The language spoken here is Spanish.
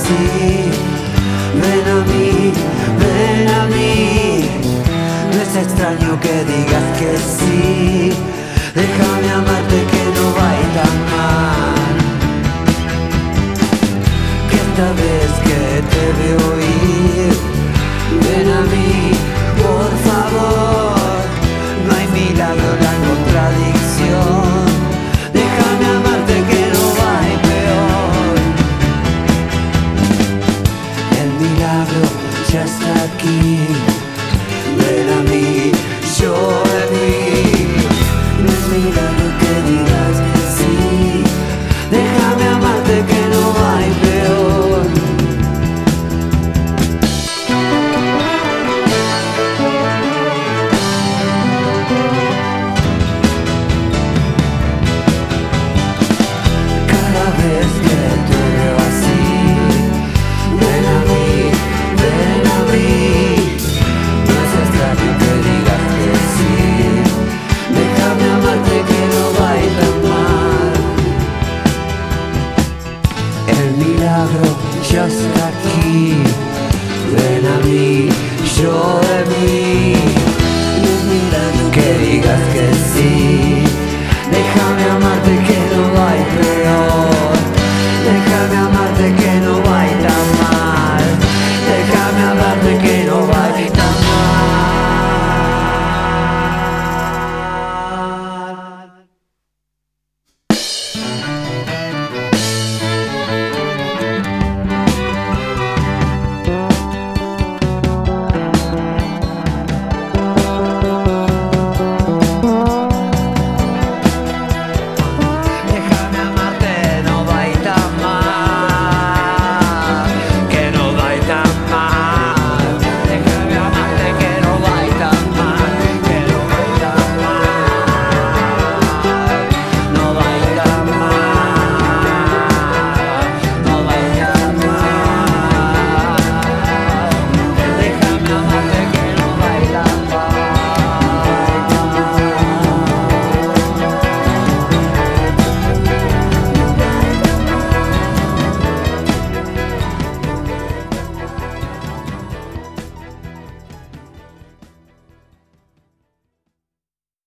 sí. Ven a mí, ven a mí. No es extraño que digas que sí. Déjame amarte que no va a ir tan mal. Que esta vez que te veo ir, ven a mí, por favor. No hay milagro en la contradicción. Déjame amarte que no va a ir peor. El milagro ya está aquí. Ven a mí, yo en mí. No es milagro que digas que sí. Déjame amarte que no va a ir peor. Cada vez que te veo así, ven a mí, ven a mí. No es extraño que digas que sí. Déjame amarte que no va a ir tan mal. El milagro ya está aquí. Ven a mí, yo de mí. No es milagro que digas que sí. Déjame amarte que no va a ir peor.